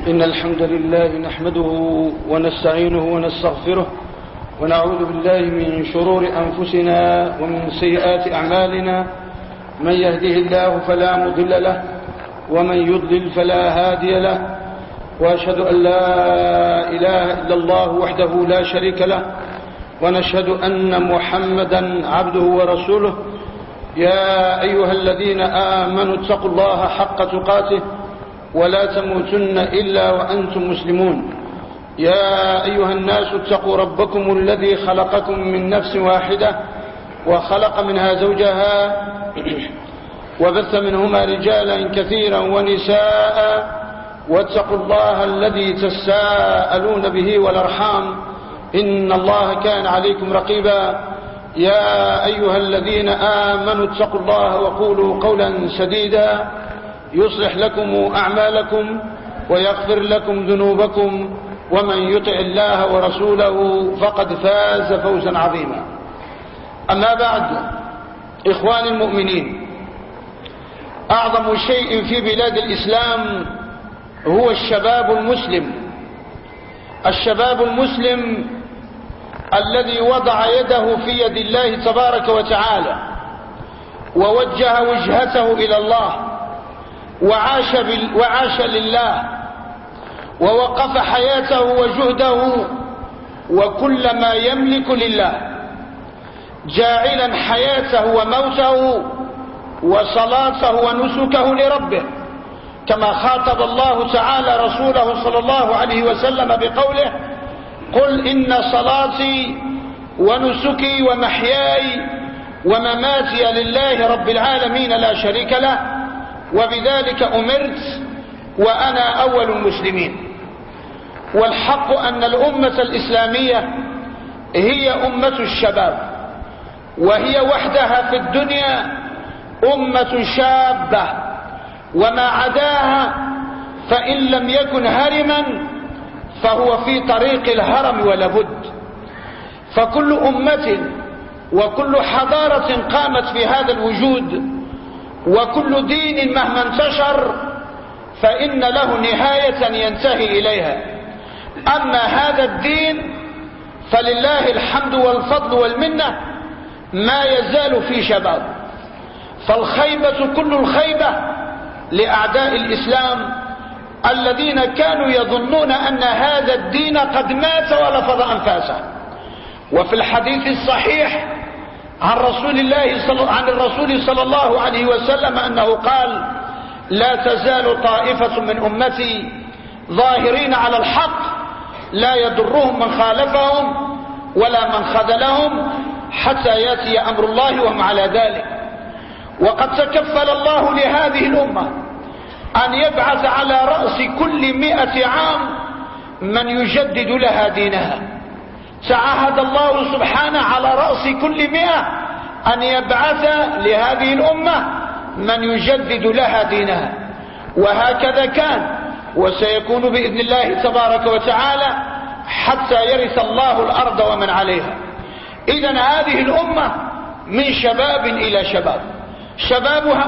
إن الحمد لله نحمده ونستعينه ونستغفره ونعوذ بالله من شرور أنفسنا ومن سيئات أعمالنا. من يهده الله فلا مضل له ومن يضلل فلا هادي له، وأشهد أن لا إله إلا الله وحده لا شريك له، ونشهد أن محمدا عبده ورسوله. يا أيها الذين آمنوا اتقوا الله حق تقاته ولا تموتن إلا وأنتم مسلمون. يا أيها الناس اتقوا ربكم الذي خلقكم من نفس واحدة وخلق منها زوجها وبث منهما رجالا كثيرا ونساء، واتقوا الله الذي تساءلون به والأرحام إن الله كان عليكم رقيبا. يا أيها الذين آمنوا اتقوا الله وقولوا قولا سديدا يصلح لكم أعمالكم ويغفر لكم ذنوبكم، ومن يطع الله ورسوله فقد فاز فوزا عظيما. أما بعد، إخواني المؤمنين، أعظم شيء في بلاد الإسلام هو الشباب المسلم. الشباب المسلم الذي وضع يده في يد الله تبارك وتعالى ووجه وجهته إلى الله وعاش لله، ووقف حياته وجهده وكل ما يملك لله، جاعلا حياته وموته وصلاته ونسكه لربه، كما خاطب الله تعالى رسوله صلى الله عليه وسلم بقوله: قل إن صلاتي ونسكي ومحياي ومماتي لله رب العالمين لا شريك له، وبذلك أمرت وأنا أول المسلمين. والحق أن الأمة الإسلامية هي أمة الشباب، وهي وحدها في الدنيا أمة شابة، وما عداها فإن لم يكن هرما فهو في طريق الهرم ولا بد. فكل أمة وكل حضارة قامت في هذا الوجود وكل دين مهما انتشر فإن له نهاية ينتهي إليها. أما هذا الدين فلله الحمد والفضل والمنة ما يزال في شباب. فالخيبة كل الخيبة لأعداء الإسلام الذين كانوا يظنون أن هذا الدين قد مات ولفظ أنفاسه. وفي الحديث الصحيح عن الرسول صلى الله عليه وسلم أنه قال: لا تزال طائفة من أمتي ظاهرين على الحق لا يضرهم من خالفهم ولا من خذلهم حتى يأتي أمر الله وهم على ذلك. وقد تكفل الله لهذه الأمة أن يبعث على رأس كل 100 عام من يجدد لها دينها. تعهد الله سبحانه على رأس كل 100 أن يبعث لهذه الأمة من يجدد لها دينها، وهكذا كان وسيكون بإذن الله تبارك وتعالى حتى يرث الله الأرض ومن عليها. إذن هذه الأمة من شباب إلى شباب، شبابها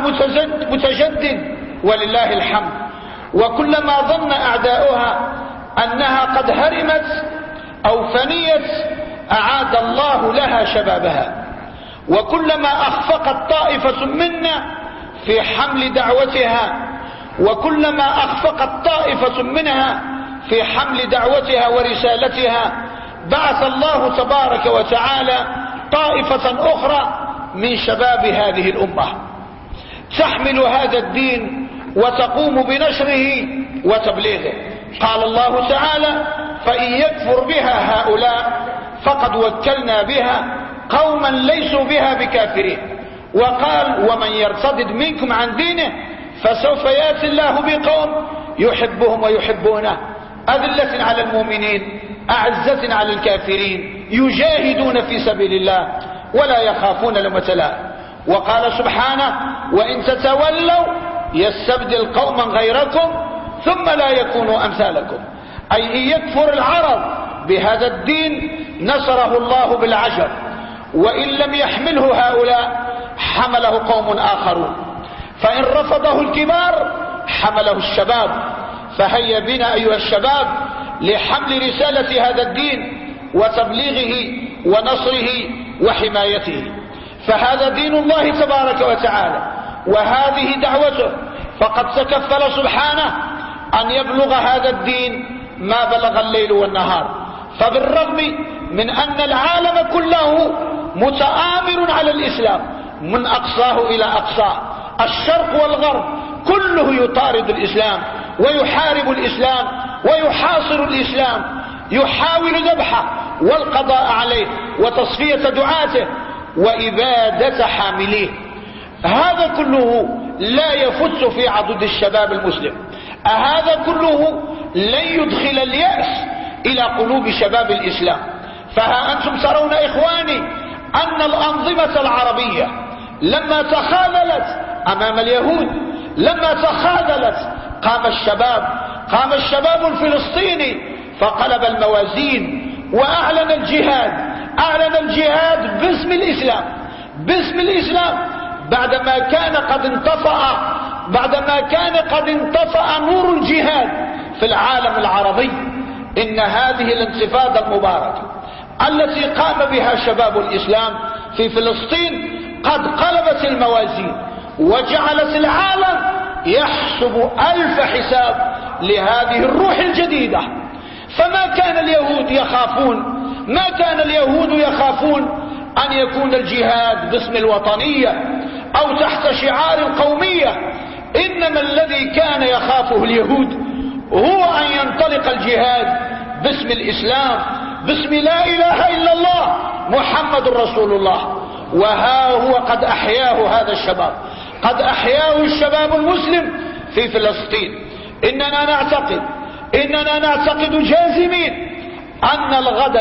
متجدد ولله الحمد. وكلما ظن أعداؤها أنها قد هرمت أو فنيت أعاد الله لها شبابها. وكلما أخفقت طائفة منا في حمل دعوتها وكلما أخفقت طائفة منها في حمل دعوتها ورسالتها بعث الله تبارك وتعالى طائفة أخرى من شباب هذه الأمة تحمل هذا الدين وتقوم بنشره وتبليغه. قال الله تعالى: فإن يكفر بها هؤلاء فقد وكلنا بها قوما ليسوا بها بكافرين. وقال: ومن يرتد منكم عن دينه فسوف يأتي الله بقوم يحبهم ويحبونه أذلة على المؤمنين أعزة على الكافرين يجاهدون في سبيل الله ولا يخافون لومة لائم. وقال سبحانه: وإن تتولوا يستبدل قوما غيركم ثم لا يكونوا أمثالكم. أي إن يكفر العرب بهذا الدين نصره الله بالعجب، وإن لم يحمله هؤلاء حمله قوم آخرون، فإن رفضه الكبار حمله الشباب، فهيا بنا أيها الشباب لحمل رسالة هذا الدين وتبليغه ونصره وحمايته، فهذا دين الله تبارك وتعالى وهذه دعوته، فقد تكفل سبحانه أن يبلغ هذا الدين ما بلغ الليل والنهار. فبالرغم من أن العالم كله متآمر على الإسلام من أقصاه إلى أقصاه، الشرق والغرب كله يطارد الإسلام ويحارب الإسلام ويحاصر الإسلام، يحاول ذبحه والقضاء عليه وتصفية دعاته وإبادة حامليه. هذا كله لا يفت في عضد الشباب المسلم، هذا كله لن يدخل اليأس إلى قلوب شباب الإسلام. فها أنتم ترون إخواني أن الأنظمة العربية لما تخاذلت أمام اليهود، لما تخاذلت قام الشباب الفلسطيني فقلب الموازين وأعلن الجهاد، أعلن الجهاد باسم الإسلام بعدما كان قد انطفأ نور الجهاد في العالم العربي. إن هذه الانتفاضة المباركة التي قام بها شباب الإسلام في فلسطين قد قلبت الموازين وجعلت العالم يحسب 1000 حساب لهذه الروح الجديدة. فما كان اليهود يخافون أن يكون الجهاد باسم الوطنية أو تحت شعار القومية، إنما الذي كان يخافه اليهود هو أن ينطلق الجهاد باسم الإسلام، باسم لا إله إلا الله محمد رسول الله. وها هو قد أحياه هذا الشباب، قد أحياه الشباب المسلم في فلسطين. إننا نعتقد جازمين أن الغد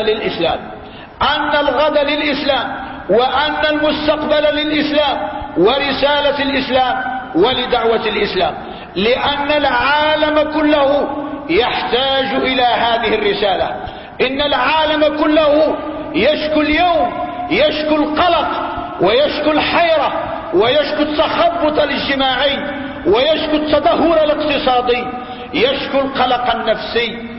للإسلام وأن المستقبل للإسلام ورسالة الإسلام ولدعوة الإسلام، لأن العالم كله يحتاج إلى هذه الرسالة. إن العالم كله يشكو اليوم، يشكو القلق ويشكو الحيرة ويشكو التخبط الاجتماعي ويشكو التدهور الاقتصادي، يشكو القلق النفسي،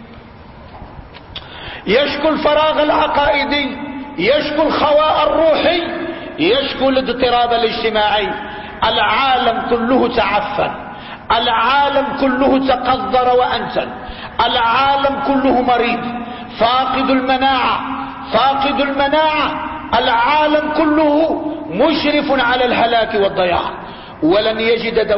يشكو الفراغ العقائدي، يشكو الخواء الروحي، يشكو الاضطراب الاجتماعي. العالم كله تعفن، العالم كله تقذر وأنتن، العالم كله مريض فاقد المناعة، العالم كله مشرف على الهلاك والضياع، ولن يجد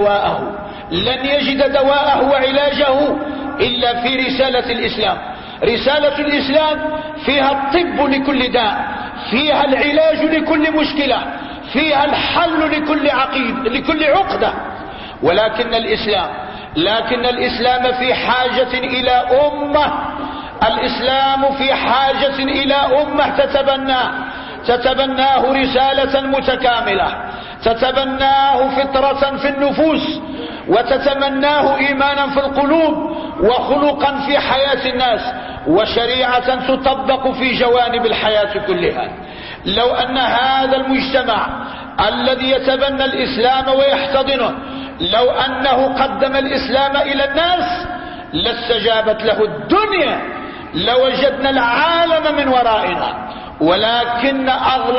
دواءه وعلاجه إلا في رسالة الإسلام. رسالة الإسلام فيها الطب لكل داء، فيها العلاج لكل مشكلة، فيها الحل لكل عقدة. ولكن الإسلام في حاجة إلى أمة، الإسلام في حاجة إلى أمة تتبناه رسالة متكاملة، تتبناه فطرة في النفوس، وتتمناه إيمانا في القلوب، وخلقا في حياة الناس، وشريعة تطبق في جوانب الحياة كلها. لو أن هذا المجتمع الذي يتبنى الإسلام ويحتضنه لو أنه قدم الإسلام إلى الناس لاستجابت له الدنيا، لوجدنا العالم من ورائنا. ولكن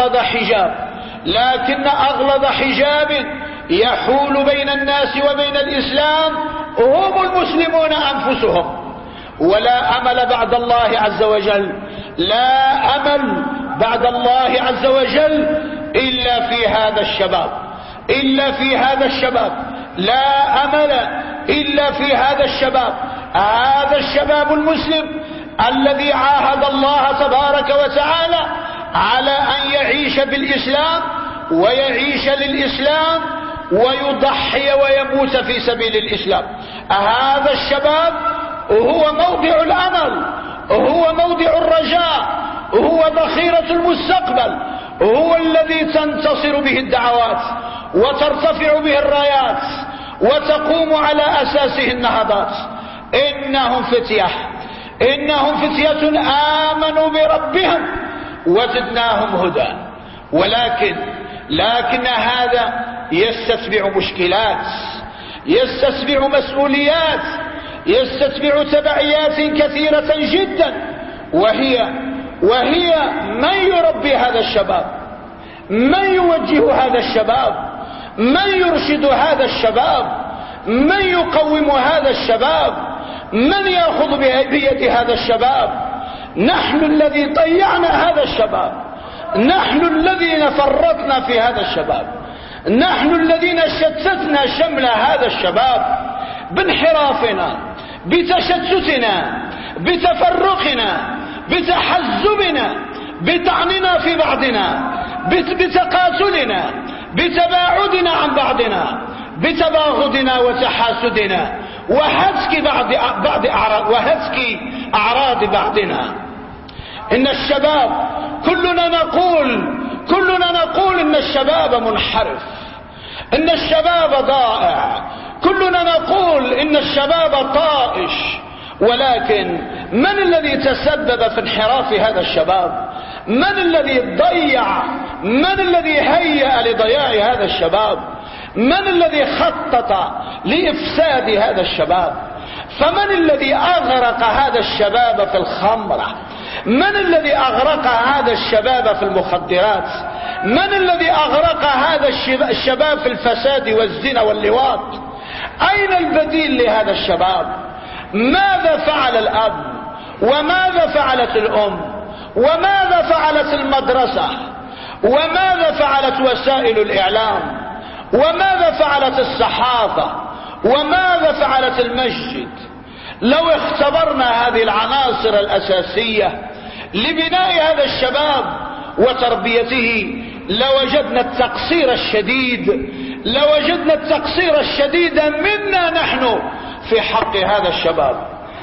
أغلظ حجاب يحول بين الناس وبين الإسلام هم المسلمون أنفسهم. ولا أمل بعد الله عز وجل، لا أمل بعد الله عز وجل إلا في هذا الشباب، لا أمل إلا في هذا الشباب المسلم الذي عاهد الله تبارك وتعالى على أن يعيش بالإسلام ويعيش للإسلام ويضحي ويموت في سبيل الإسلام. هذا الشباب هو موضع الأمل، هو موضع الرجاء، هو ذخيرة المستقبل، هو الذي تنتصر به الدعوات وترتفع به الرايات وتقوم على أساسه النهضات. إنهم فتية آمنوا بربهم وزدناهم هدى. لكن هذا يستتبع مشكلات، يستتبع مسؤوليات، يستتبع تبعيات كثيرة جدا، وهي من يربي هذا الشباب، من يوجه هذا الشباب، من يرشد هذا الشباب، من يقوم هذا الشباب، من يأخذ بيد هذا الشباب. نحن الذي ضيعنا هذا الشباب، نحن الذين فرطنا في هذا الشباب، نحن الذين شتتنا شمل هذا الشباب بانحرافنا، بتشتتنا، بتفرقنا، بتحزبنا، بطعننا في بعضنا، بتقاتلنا، بتباعدنا عن بعضنا، بتباغضنا وتحاسدنا، وهتك أعراض بعضنا. إن الشباب كلنا نقول إن الشباب منحرف، إن الشباب ضائع، كلنا نقول إن الشباب طائش. ولكن من الذي تسبب في انحراف هذا الشباب؟ من الذي ضيع؟ من الذي هيأ لضياع هذا الشباب؟ من الذي خطط لإفساد هذا الشباب؟ فمن الذي أغرق هذا الشباب في الخمرة؟ من الذي أغرق هذا الشباب في المخدرات؟ من الذي أغرق هذا الشباب في الفساد والزنا واللواط؟ أين البديل لهذا الشباب؟ ماذا فعل الأب؟ وماذا فعلت الأم؟ وماذا فعلت المدرسة؟ وماذا فعلت وسائل الإعلام؟ وماذا فعلت الصحافة؟ وماذا فعلت المسجد؟ لو اختبرنا هذه العناصر الأساسية لبناء هذا الشباب وتربيته لوجدنا التقصير الشديد منا نحن في حق هذا الشباب.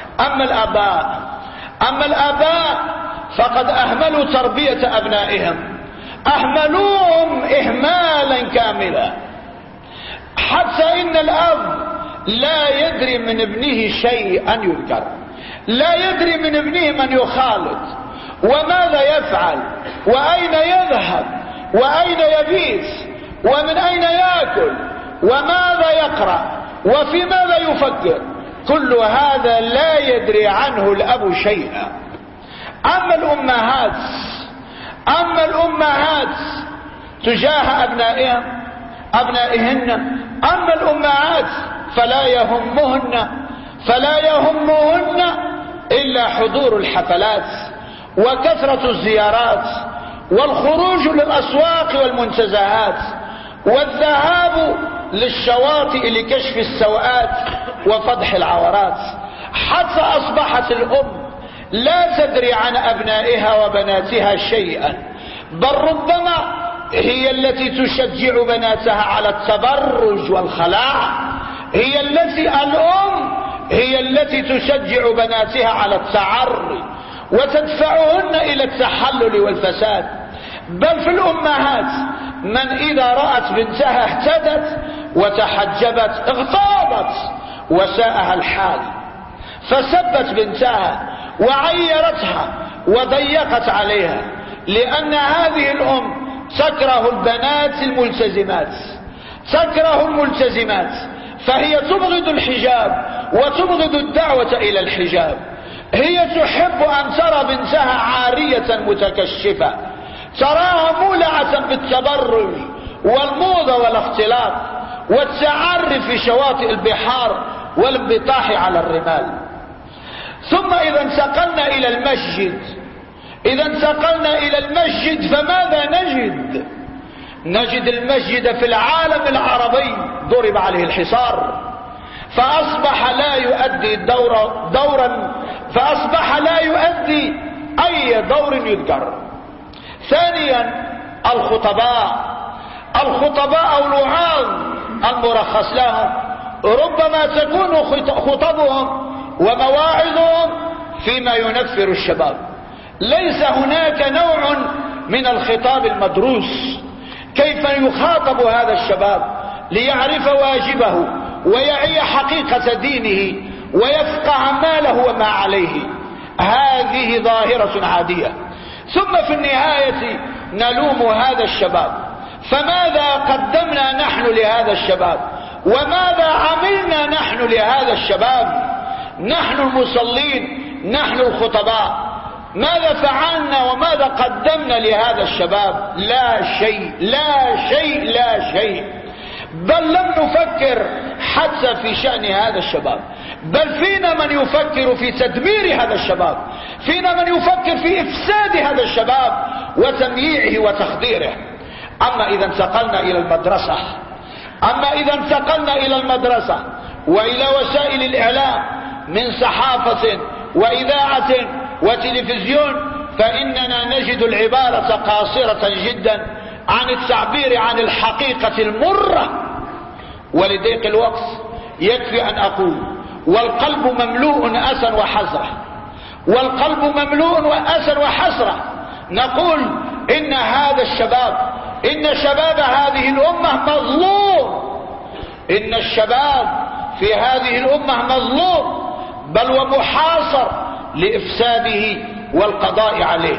أما الآباء فقد أهملوا تربية أبنائهم، أهملوهم إهمالا كاملا، حتى إن الأب لا يدري من ابنه شيئا يذكر، لا يدري من ابنه من يخالط، وماذا يفعل، وأين يذهب، وأين يبيت، ومن أين يأكل، وماذا يقرأ، وفي ماذا يفكر. كل هذا لا يدري عنه الأب شيئا. أما الأمهات تجاه أبنائهن، أما الأمهات فلا يهمهن إلا حضور الحفلات وكثرة الزيارات والخروج للأسواق والمنتزهات والذهاب للشواطئ لكشف السوءات وفضح العورات، حتى أصبحت الأم لا تدري عن أبنائها وبناتها شيئا، بل ربما هي التي تشجع بناتها على التبرج والخلاع، هي التي تشجع بناتها على التعري وتدفعهن إلى التحلل والفساد. بل في الأمهات من إذا رأت بنتها اهتدت وتحجبت اغتاظت وساءها الحال، فسبت بنتها وعيرتها وضيقت عليها، لأن هذه الأم تكره البنات الملتزمات، فهي تبغض الحجاب وتبغض الدعوة إلى الحجاب. هي تحب أن ترى بنتها عارية متكشفة، تراها مولعة بالتبرج والموضة والاختلاط والتعري في شواطئ البحار والانبطاح على الرمال. ثم إذا انتقلنا إلى المسجد فماذا نجد؟ نجد المسجد في العالم العربي ضرب عليه الحصار، فأصبح لا يؤدي أي دور يذكر. ثانيا الخطباء أو الوعاظ المرخص لهم ربما تكون خطبهم ومواعظهم فيما ينفر الشباب. ليس هناك نوع من الخطاب المدروس كيف يخاطب هذا الشباب ليعرف واجبه ويعي حقيقة دينه ويفقه ما له وما عليه. هذه ظاهرة عادية. ثم في النهاية نلوم هذا الشباب، فماذا قدمنا نحن لهذا الشباب؟ وماذا عملنا نحن لهذا الشباب؟ نحن المصلين، نحن الخطباء، ماذا فعلنا وماذا قدمنا لهذا الشباب؟ لا شيء لا شيء لا شيء. بل لم نفكر حتى في شأن هذا الشباب، بل فينا من يفكر في تدمير هذا الشباب، فينا من يفكر في إفساد هذا الشباب وتمييعه وتخديره. أما إذا انتقلنا إلى المدرسة وإلى وسائل الإعلام من صحافة وإذاعة وتلفزيون، فإننا نجد العبارة قاصرة جدا عن التعبير عن الحقيقة المرة. ولضيق الوقت يكفي أن أقول: والقلب مملوء أسى وحسرة، والقلب مملوء أسى وحسرة. نقول إن هذا الشباب، إن شباب هذه الأمة مظلوم، إن الشباب في هذه الأمة مظلوم، بل ومحاصر لإفساده والقضاء عليه.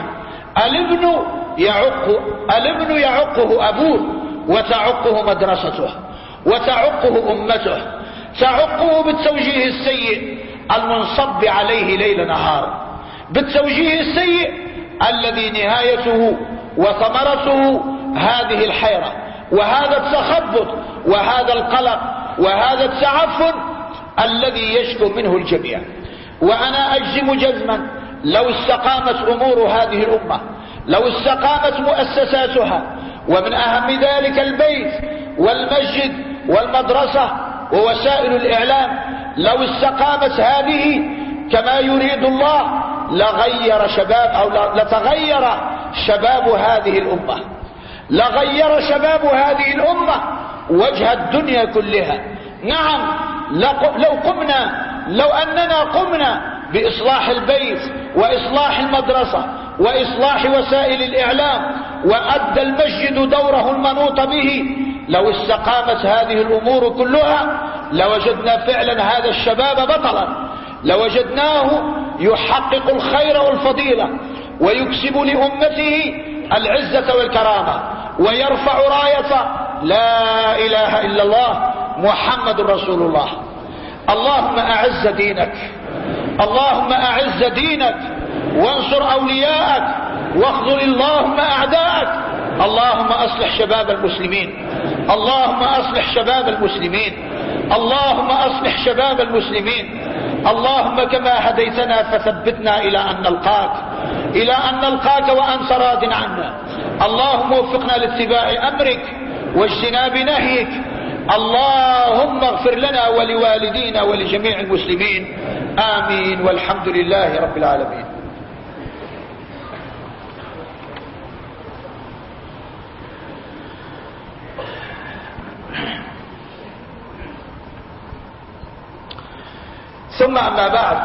الابن يعقه أبوه، وتعقه مدرسته، وتعقه أمته، تعقه بالتوجيه السيء المنصب عليه ليل نهار، بالتوجيه السيء الذي نهايته وثمرته هذه الحيرة وهذا التخبط وهذا القلق وهذا التعفن الذي يشكو منه الجميع. وأنا أجزم جزما لو استقامت أمور هذه الأمة، لو استقامت مؤسساتها، ومن أهم ذلك البيت والمسجد والمدرسة ووسائل الإعلام، لو استقامت هذه كما يريد الله لتغير شباب هذه الأمة، لغير شباب هذه الأمة وجه الدنيا كلها. نعم، لو أننا قمنا بإصلاح البيت وإصلاح المدرسة وإصلاح وسائل الإعلام وأدى المسجد دوره المنوط به، لو استقامت هذه الأمور كلها لوجدنا فعلا هذا الشباب بطلا، لوجدناه يحقق الخير والفضيلة ويكسب لأمته العزة والكرامة ويرفع راية لا إله إلا الله محمد رسول الله. اللهم أعز دينك، اللهم أعز دينك وانصر أولياءك واخذل اللهم أعداءك. اللهم أصلح شباب المسلمين، اللهم أصلح شباب المسلمين، اللهم أصلح شباب المسلمين. اللهم كما هديتنا فثبتنا إلى أن نلقاك وأنت راض عنا. اللهم وفقنا لاتباع أمرك واجتناب نهيك. اللهم اغفر لنا ولوالدينا ولجميع المسلمين، آمين، والحمد لله رب العالمين. ثم أما بعد،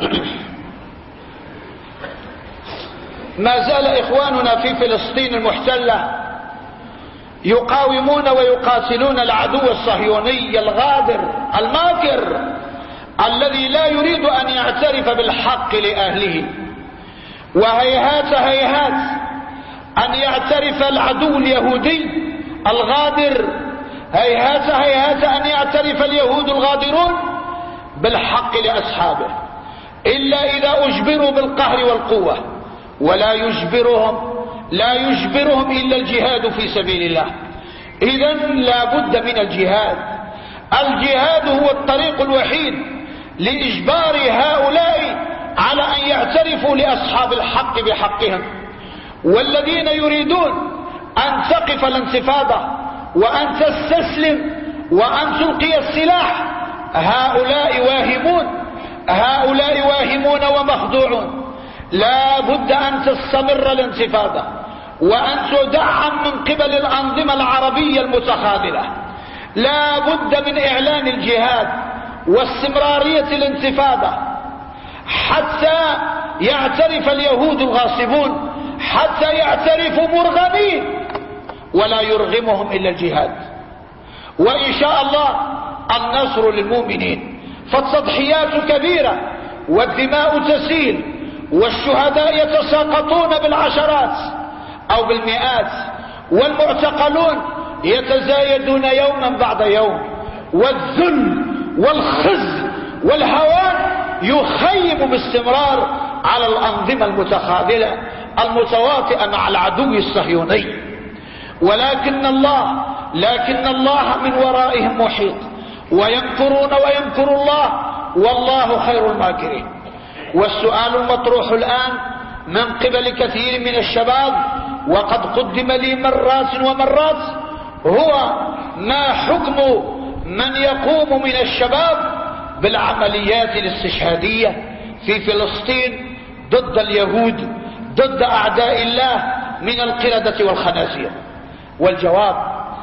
ما زال إخواننا في فلسطين المحتلة يقاومون ويقاتلون العدو الصهيوني الغادر الماكر الذي لا يريد أن يعترف بالحق لأهله. وهيهات هيهات أن يعترف العدو اليهودي الغادر، هيهات هيهات أن يعترف اليهود الغادرون بالحق لأصحابه، إلا إذا أجبروا بالقهر والقوة، ولا يجبرهم إلا الجهاد في سبيل الله. إذن لا بد من الجهاد. الجهاد هو الطريق الوحيد لإجبار هؤلاء على أن يعترفوا لأصحاب الحق بحقهم. والذين يريدون أن تقف الانتفاضة وأن تستسلم وأن تلقي السلاح، هؤلاء واهمون ومخدوعون. لا بد أن تستمر الانتفاضة وأن تدعم من قبل الأنظمة العربية المتخاذلة. لا بد من إعلان الجهاد واستمرارية الانتفاضة حتى يعترف اليهود الغاصبون، حتى يعترفوا مرغمين ولا يرغمهم إلا الجهاد. وإن شاء الله النصر للمؤمنين، فالتضحيات كبيرة والدماء تسيل والشهداء يتساقطون بالعشرات أو بالمئات، والمعتقلون يتزايدون يوما بعد يوم، والذل والخزي والهوان يخيم باستمرار على الأنظمة المتخاذلة المتواطئة مع العدو الصهيوني. ولكن الله من ورائهم محيط، ويمكرون ويمكر الله والله خير الماكرين. والسؤال المطروح الآن من قبل كثير من الشباب، وقد قدم لي مرات ومرات، هو ما حكم من يقوم من الشباب بالعمليات الاستشهادية في فلسطين ضد اليهود، ضد أعداء الله من القردة والخنازير؟ والجواب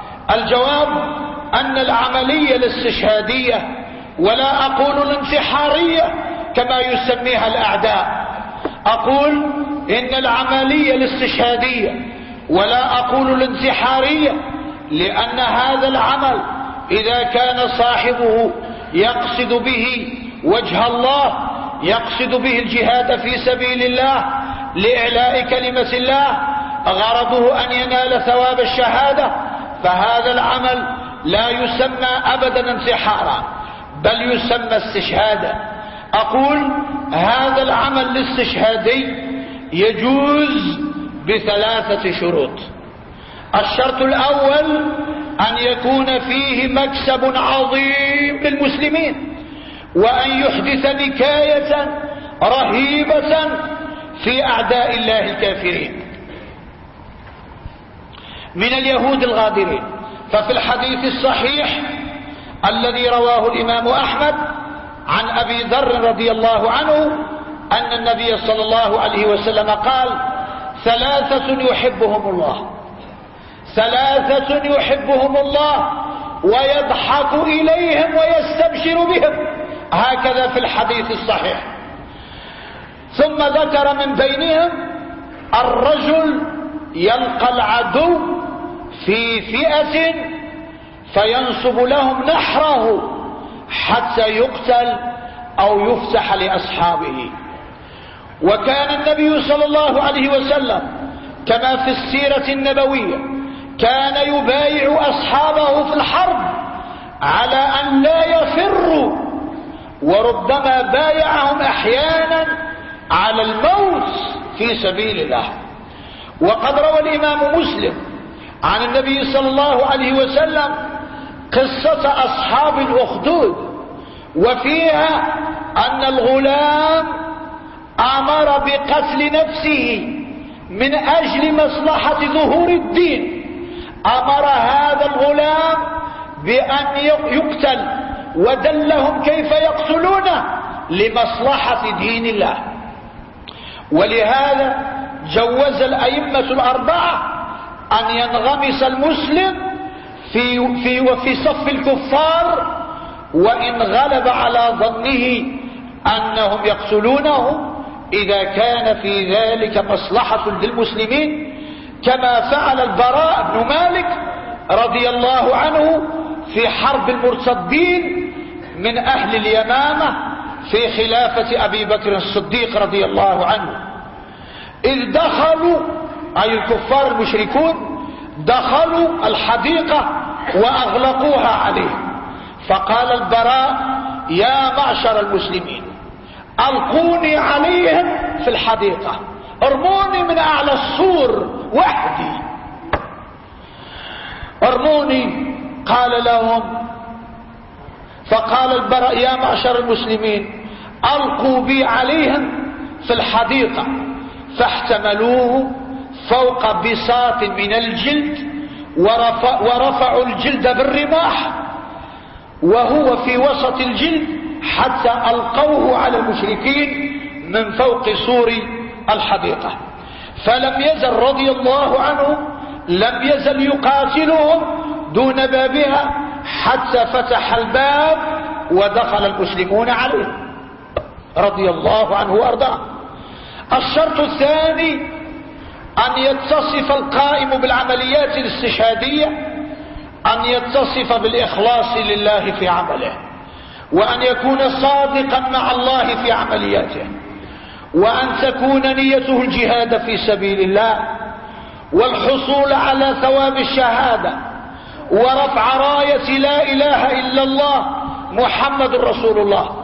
أن العملية الاستشهادية، ولا أقول الانتحارية كما يسميها الأعداء، أقول إن العملية الاستشهادية، ولا أقول الانتحارية، لأن هذا العمل إذا كان صاحبه يقصد به وجه الله، يقصد به الجهاد في سبيل الله لإعلاء كلمة الله، غرضه أن ينال ثواب الشهادة، فهذا العمل لا يسمى أبدا انتحارا، بل يسمى استشهادا. أقول هذا العمل الاستشهادي يجوز ب3 شروط. الشرط الأول أن يكون فيه مكسب عظيم للمسلمين، وأن يحدث نكاية رهيبة في أعداء الله الكافرين من اليهود الغادرين. ففي الحديث الصحيح الذي رواه الإمام أحمد عن أبي ذر رضي الله عنه أن النبي صلى الله عليه وسلم قال: 3 يحبهم الله ويضحك إليهم ويستبشر بهم، هكذا في الحديث الصحيح. ثم ذكر من بينهم الرجل يلقى العدو في فئة فينصب لهم نحره حتى يقتل أو يفتح لأصحابه. وكان النبي صلى الله عليه وسلم كما في السيرة النبوية كان يبايع أصحابه في الحرب على أن لا يفروا، وربما بايعهم أحيانا على الموت في سبيل الله. وقد روى الإمام مسلم عن النبي صلى الله عليه وسلم قصة أصحاب الأخدود، وفيها أن الغلام أمر بقتل نفسه من أجل مصلحة ظهور الدين، أمر هذا الغلام بأن يقتل، ودلهم كيف يقتلونه لمصلحة دين الله. ولهذا جوز الأئمة الأربعة أن ينغمس المسلم في صف الكفار، وإن غلب على ظنه أنهم يقتلونه إذا كان في ذلك مصلحة للمسلمين، كما فعل البراء بن مالك رضي الله عنه في حرب المرتدين من أهل اليمامة في خلافة أبي بكر الصديق رضي الله عنه، إذ دخلوا أي الكفار المشركون دخلوا الحديقة وأغلقوها عليهم، فقال البراء: يا معشر المسلمين ألقوني عليهم في الحديقة، ارموني من أعلى السور وحدي، ارموني. قال لهم، فقال البراء: يا معشر المسلمين ألقوا بي عليهم في الحديقة، فاحتملوه فوق بساط من الجلد ورفعوا الجلد بالرماح وهو في وسط الجلد حتى ألقوه على المشركين من فوق سور الحديقة. فلم يزل رضي الله عنه لم يزل يقاتلهم دون بابها حتى فتح الباب ودخل المسلمون عليه رضي الله عنه وارضاه. الشرط الثاني أن يتصف القائم بالعمليات الاستشهادية أن يتصف بالإخلاص لله في عمله، وأن يكون صادقا مع الله في عملياته، وأن تكون نيته الجهاد في سبيل الله والحصول على ثواب الشهادة ورفع راية لا إله إلا الله محمد رسول الله.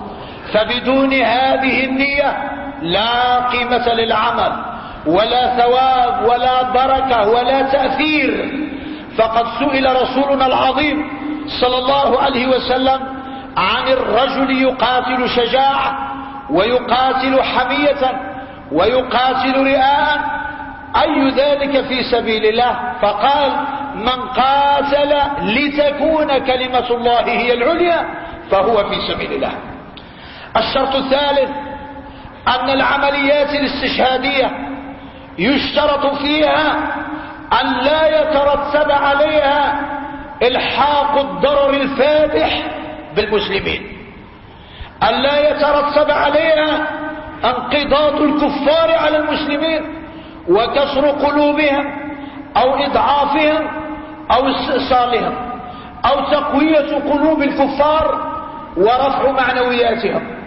فبدون هذه النية لا قيمة للعمل ولا ثواب ولا بركة ولا تأثير. فقد سئل رسولنا العظيم صلى الله عليه وسلم عن الرجل يقاتل شجاعة ويقاتل حمية ويقاتل رئاء، أي ذلك في سبيل الله؟ فقال: من قاتل لتكون كلمة الله هي العليا فهو في سبيل الله. الشرط الثالث أن العمليات الاستشهادية يشترط فيها أن لا يترتب عليها إلحاق الضرر الفادح بالمسلمين، أن لا يترتب عليها انقضاض الكفار على المسلمين وكسر قلوبهم أو إضعافهم أو استئصالهم أو تقوية قلوب الكفار ورفع معنوياتهم.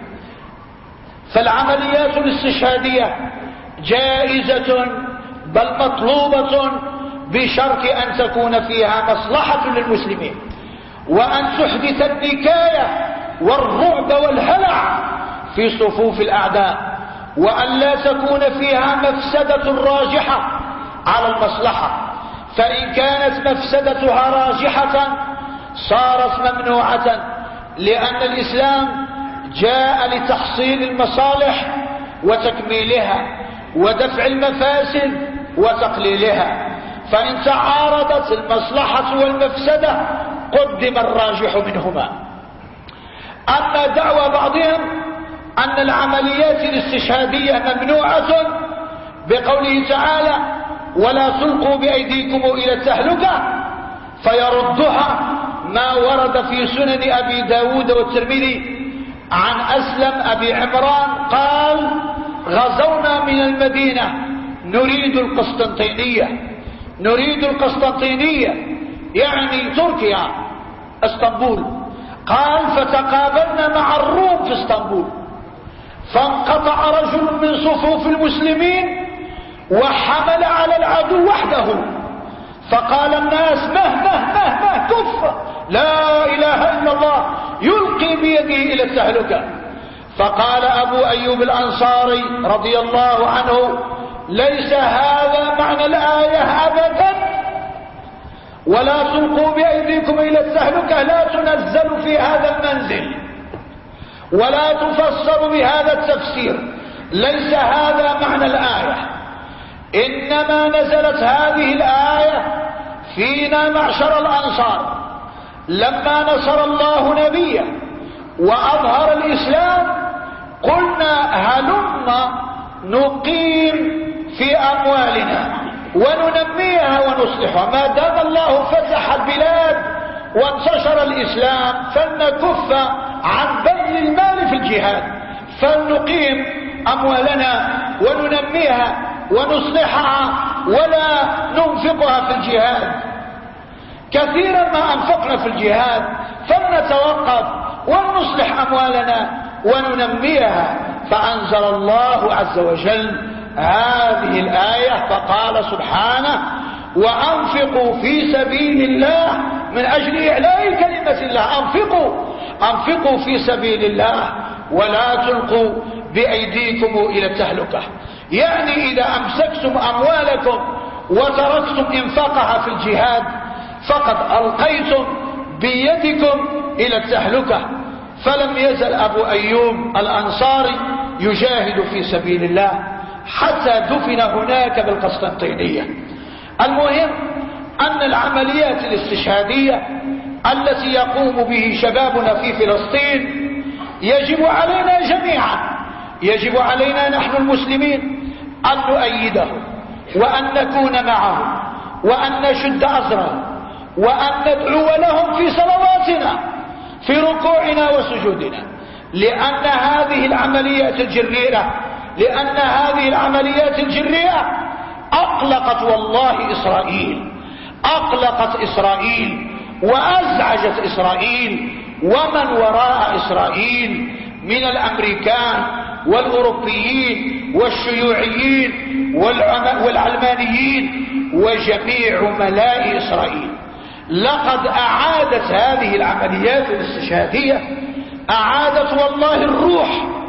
فالعمليات الاستشهادية جائزة بل مطلوبة بشرط أن تكون فيها مصلحة للمسلمين، وأن تحدث النكاية والرعب والهلع في صفوف الأعداء، وأن لا تكون فيها مفسدة راجحة على المصلحة. فإن كانت مفسدتها راجحة صارت ممنوعة، لأن الإسلام جاء لتحصيل المصالح وتكميلها ودفع المفاسد وتقليلها. فإن تعارضت المصلحة والمفسدة قدم الراجح منهما. أما دعوى بعضهم أن العمليات الاستشهادية ممنوعة بقوله تعالى: ولا تلقوا بأيديكم إلى التهلكة، فيردها ما ورد في سنن أبي داود والترمذي عن أسلم أبي عمران قال: غزونا من المدينة نريد القسطنطينية يعني تركيا اسطنبول. قال: فتقابلنا مع الروم في اسطنبول، فانقطع رجل من صفوف المسلمين وحمل على العدو وحده، فقال الناس: مه كف، لا إله إلا الله، يلقي بيده إلى التهلكة. فقال أبو أيوب الأنصاري رضي الله عنه: ليس هذا معنى الآية أبدا، ولا تلقوا بأيديكم إلى التهلكة لا تنزل في هذا المنزل ولا تفسر بهذا التفسير، ليس هذا معنى الآية. إنما نزلت هذه الآية فينا معشر الأنصار لما نصر الله نبيه وأظهر الإسلام، قلنا هلما نقيم في أموالنا وننميها ونصلحها، ما دام الله فتح البلاد وانتشر الإسلام فلنكف عن بذل المال في الجهاد، فلنقيم أموالنا وننميها ونصلحها ولا ننفقها في الجهاد. كثيرا ما أنفقنا في الجهاد فلنتوقف ونصلح أموالنا وننميها. فأنزل الله عز وجل هذه الآية فقال سبحانه: وأنفقوا في سبيل الله من أجل إعلاء كلمة الله. أنفقوا في سبيل الله ولا تلقوا بأيديكم إلى التهلكة. يعني إذا أمسكتم أموالكم وتركتم إنفاقها في الجهاد فقد ألقيتم بيدكم إلى التهلكة. فلم يزل أبو أيوب الأنصاري يجاهد في سبيل الله حتى دفن هناك بالقسطنطينية. المهم أن العمليات الاستشهادية التي يقوم به شبابنا في فلسطين يجب علينا جميعا، يجب علينا نحن المسلمين أن نؤيده وأن نكون معه وأن نشد أزرهم وأن ندعو لهم في صلواتنا في ركوعنا وسجودنا، لأن هذه العمليات الجريئة أقلقت والله إسرائيل وأزعجت إسرائيل ومن وراء إسرائيل من الأمريكان والأوروبيين والشيوعيين والعلمانيين وجميع ملاء إسرائيل. لقد أعادت هذه العمليات الاستشهادية أعادت والله الروح،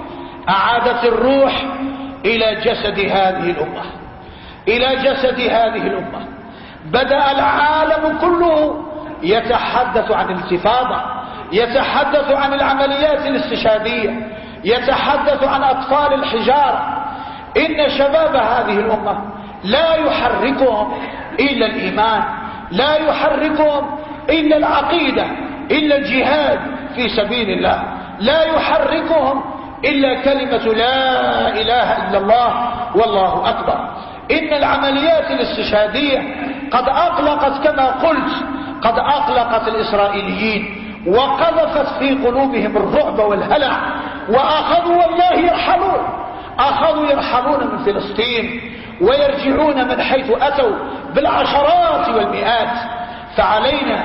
أعادت الروح إلى جسد هذه الأمة، إلى جسد هذه الأمة. بدأ العالم كله يتحدث عن الانتفاضة، يتحدث عن العمليات الاستشهادية، يتحدث عن أطفال الحجارة. إن شباب هذه الأمة لا يحركهم إلا الإيمان، لا يحركهم إلا العقيدة، إلا الجهاد في سبيل الله، لا يحركهم إلا كلمة لا إله إلا الله والله أكبر. إن العمليات الاستشهادية قد أقلقت كما قلت، قد أقلقت الإسرائيليين وقذفت في قلوبهم الرعب والهلع، وأخذوا والله يرحلون، أخذوا يرحلون من فلسطين ويرجعون من حيث أتوا بالعشرات والمئات. فعلينا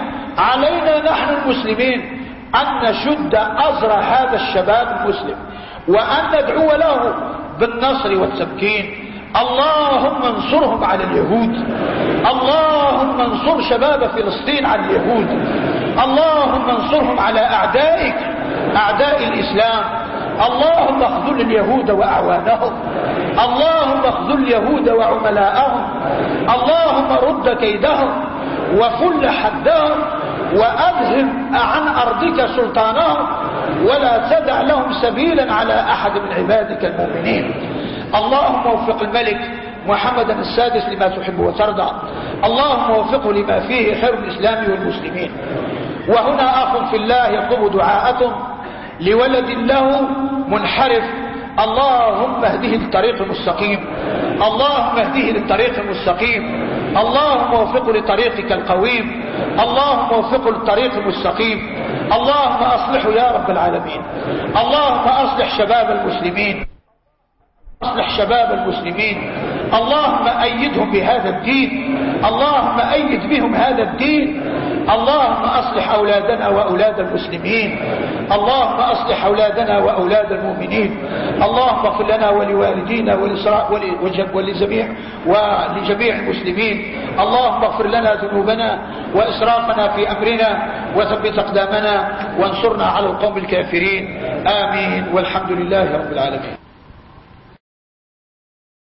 نحن المسلمين أن نشد أزر هذا الشباب المسلم وأن ندعو له بالنصر والتمكين. اللهم انصرهم على اليهود، اللهم انصر شباب فلسطين على اليهود، اللهم انصرهم على أعدائك أعداء الإسلام. اللهم اخذل اليهود وأعوانهم، اللهم اخذل اليهود وعملاءهم، اللهم رد كيدهم وفل حدهم وأذهب عن أرضك سلطانهم، ولا تدع لهم سبيلا على أحد من عبادك المؤمنين. اللهم وفق الملك محمد السادس لما تحب وترضى، اللهم وفقه لما فيه خير الإسلام والمسلمين. وهنا أخ في الله يطلب دعاءكم لولد له منحرف، اللهم اهده للطريق المستقيم، اللهم اهده للطريق المستقيم، اللهم وفقه لطريقك القويم، اللهم وفقه للطريق المستقيم. اللهم أصلحه يا رب العالمين، اللهم أصلح شباب المسلمين، أصلح شباب المسلمين، اللهم أيدهم بهذا الدين، اللهم أيد بهم هذا الدين. اللهم أصلح أولادنا وأولاد المسلمين، اللهم أصلح أولادنا وأولاد المؤمنين. اللهم اغفر لنا ولوالدينا ولجميع المسلمين. اللهم اغفر لنا ذنوبنا وإسرافنا في أمرنا وثبت أقدامنا وانصرنا على القوم الكافرين. آمين والحمد لله رب العالمين.